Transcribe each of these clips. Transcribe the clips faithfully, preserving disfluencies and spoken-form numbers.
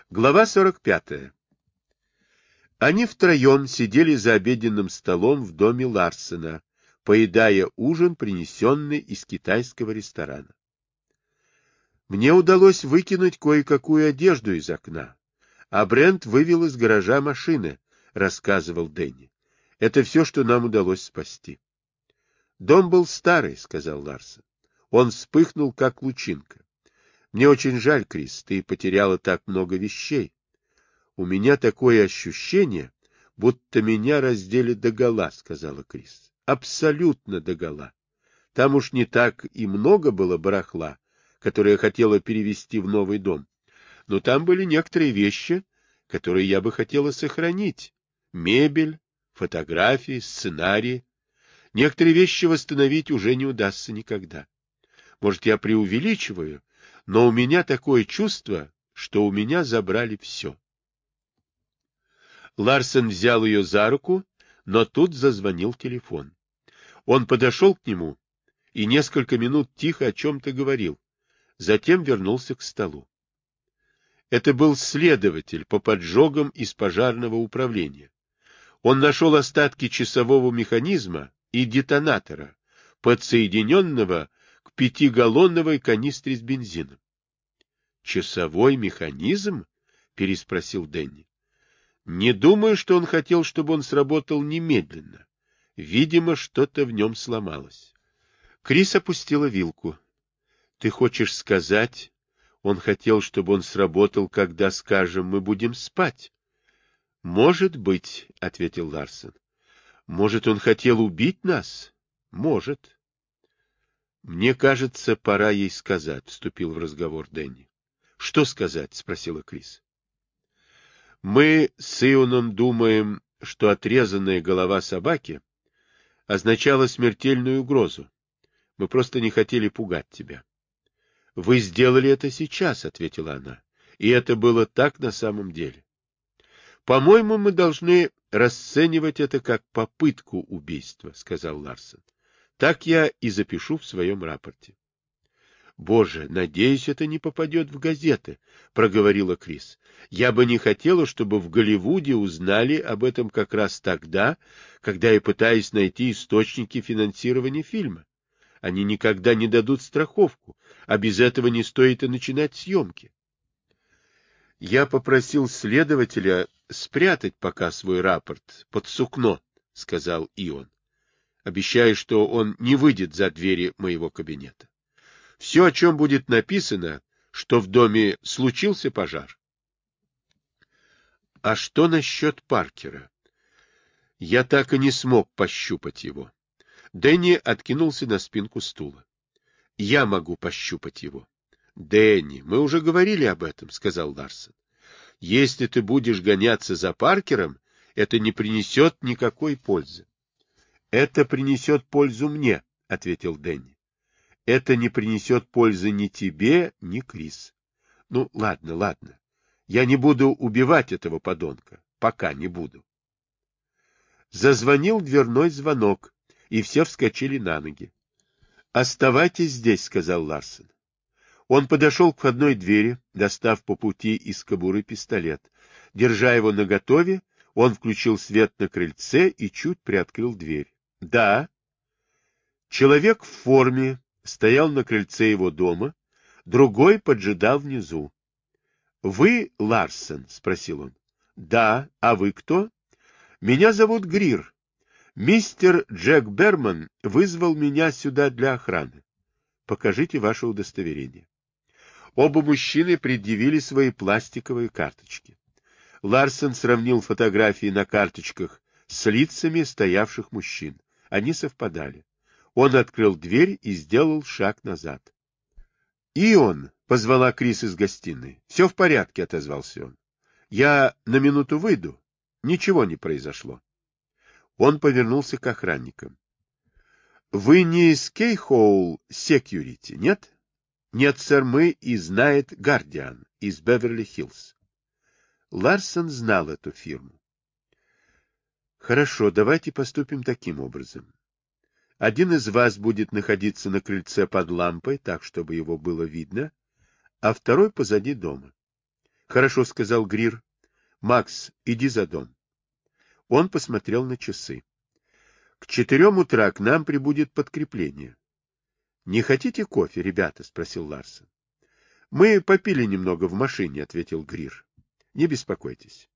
Глава сорок пятая. Они втроем сидели за обеденным столом в доме Ларсена, поедая ужин, принесенный из китайского ресторана. Мне удалось выкинуть кое-какую одежду из окна, а Брент вывел из гаража машины, рассказывал Дэнни. Это все, что нам удалось спасти. Дом был старый, сказал Ларсен. Он вспыхнул, как лучинка. Мне очень жаль, Крис, ты потеряла так много вещей. У меня такое ощущение, будто меня раздели догола, сказала Крис. Абсолютно догола. Там уж не так и много было барахла, которое я хотела перевезти в новый дом. Но там были некоторые вещи, которые я бы хотела сохранить. Мебель, фотографии, сценарии. Некоторые вещи восстановить уже не удастся никогда. Может, я преувеличиваю, но у меня такое чувство, что у меня забрали все. Ларсен взял ее за руку, но тут зазвонил телефон. Он подошел к нему и несколько минут тихо о чем-то говорил, затем вернулся к столу. Это был следователь по поджогам из пожарного управления. Он нашел остатки часового механизма и детонатора, подсоединенного к пятигаллоновой канистре с бензином. «Часовой механизм?» — переспросил Дэнни. «Не думаю, что он хотел, чтобы он сработал немедленно. Видимо, что-то в нем сломалось». Крис опустила вилку. «Ты хочешь сказать, он хотел, чтобы он сработал, когда, скажем, мы будем спать?» «Может быть», — ответил Ларсен. «Может, он хотел убить нас?» «Может». «Мне кажется, пора ей сказать», — вступил в разговор Дэнни. «Что сказать?» — спросила Крис. «Мы с Ионом думаем, что отрезанная голова собаки означала смертельную угрозу. Мы просто не хотели пугать тебя». «Вы сделали это сейчас», — ответила она. «И это было так на самом деле. По-моему, мы должны расценивать это как попытку убийства», — сказал Ларсен. «Так я и запишу в своем рапорте». «Боже, надеюсь, это не попадет в газеты», — проговорила Крис. «Я бы не хотела, чтобы в Голливуде узнали об этом как раз тогда, когда я пытаюсь найти источники финансирования фильма. Они никогда не дадут страховку, а без этого не стоит и начинать съемки». «Я попросил следователя спрятать пока свой рапорт под сукно», — сказал Ион, обещая, что он не выйдет за двери моего кабинета. «Все, о чем будет написано, что в доме случился пожар». «А что насчет Паркера?» Я так и не смог пощупать его. Дэнни откинулся на спинку стула. «Я могу пощупать его». «Дэнни, мы уже говорили об этом», — сказал Ларсен. «Если ты будешь гоняться за Паркером, это не принесет никакой пользы». «Это принесет пользу мне», — ответил Дэнни. «Это не принесет пользы ни тебе, ни Крис. Ну, ладно, ладно. Я не буду убивать этого подонка. Пока не буду». Зазвонил дверной звонок, и все вскочили на ноги. «Оставайтесь здесь», — сказал Ларсен. Он подошел к входной двери, достав по пути из кобуры пистолет. Держа его наготове, он включил свет на крыльце и чуть приоткрыл дверь. «Да». Человек в форме стоял на крыльце его дома, другой поджидал внизу. «Вы Ларсен?» — спросил он. «Да. А вы кто?» «Меня зовут Грир. Мистер Джек Берман вызвал меня сюда для охраны. Покажите ваше удостоверение». Оба мужчины предъявили свои пластиковые карточки. Ларсен сравнил фотографии на карточках с лицами стоявших мужчин. Они совпадали. Он открыл дверь и сделал шаг назад. «Ион!» — позвала Крис из гостиной. «Все в порядке», — отозвался он. «Я на минуту выйду. Ничего не произошло». Он повернулся к охранникам. «Вы не из Кейхоул Секьюрити, нет?» «Нет, сэр, мы из Найт Гардиан, из Беверли-Хиллз». Ларсен знал эту фирму. «Хорошо, давайте поступим таким образом. Один из вас будет находиться на крыльце под лампой, так, чтобы его было видно, а второй позади дома. Хорошо, сказал Грир. Макс, иди за дом. Он посмотрел на часы. К четырем утра к нам прибудет подкрепление. Не хотите кофе, ребята? Спросил Ларсен. Мы попили немного в машине, ответил Грир. Не беспокойтесь.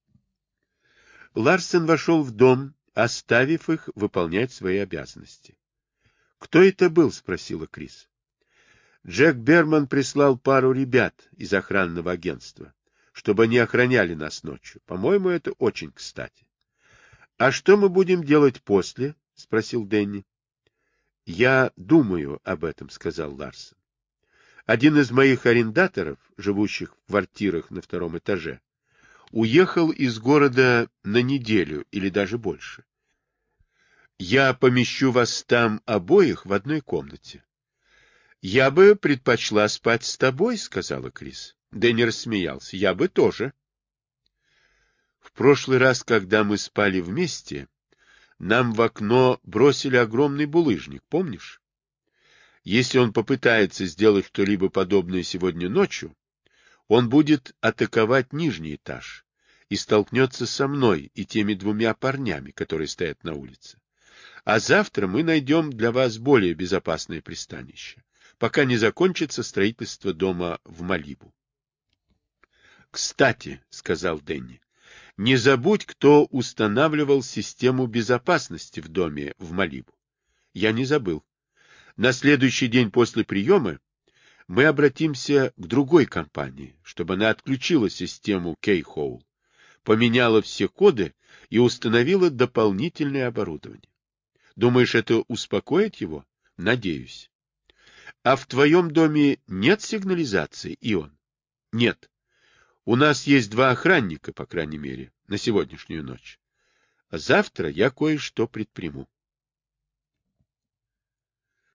Ларсен вошел в дом, оставив их выполнять свои обязанности. Кто это был? Спросила Крис. Джек Берман прислал пару ребят из охранного агентства, чтобы они охраняли нас ночью. По-моему, это очень кстати. — А что мы будем делать после? — спросил Дэнни. — Я думаю об этом, — сказал Ларсен. Один из моих арендаторов, живущих в квартирах на втором этаже, уехал из города на неделю или даже больше. Я помещу вас там обоих в одной комнате. — Я бы предпочла спать с тобой, — сказала Крис. Дэнни рассмеялся. — Я бы тоже. В прошлый раз, когда мы спали вместе, нам в окно бросили огромный булыжник, помнишь? Если он попытается сделать что-либо подобное сегодня ночью, он будет атаковать нижний этаж и столкнется со мной и теми двумя парнями, которые стоят на улице. А завтра мы найдем для вас более безопасное пристанище, пока не закончится строительство дома в Малибу. — Кстати, — сказал Дэнни, — не забудь, кто устанавливал систему безопасности в доме в Малибу. Я не забыл. На следующий день после приема мы обратимся к другой компании, чтобы она отключила систему Keyhole, поменяла все коды и установила дополнительное оборудование. Думаешь, это успокоит его? Надеюсь. А в твоем доме нет сигнализации, Ион? Нет. У нас есть два охранника, по крайней мере, на сегодняшнюю ночь. А завтра я кое-что предприму.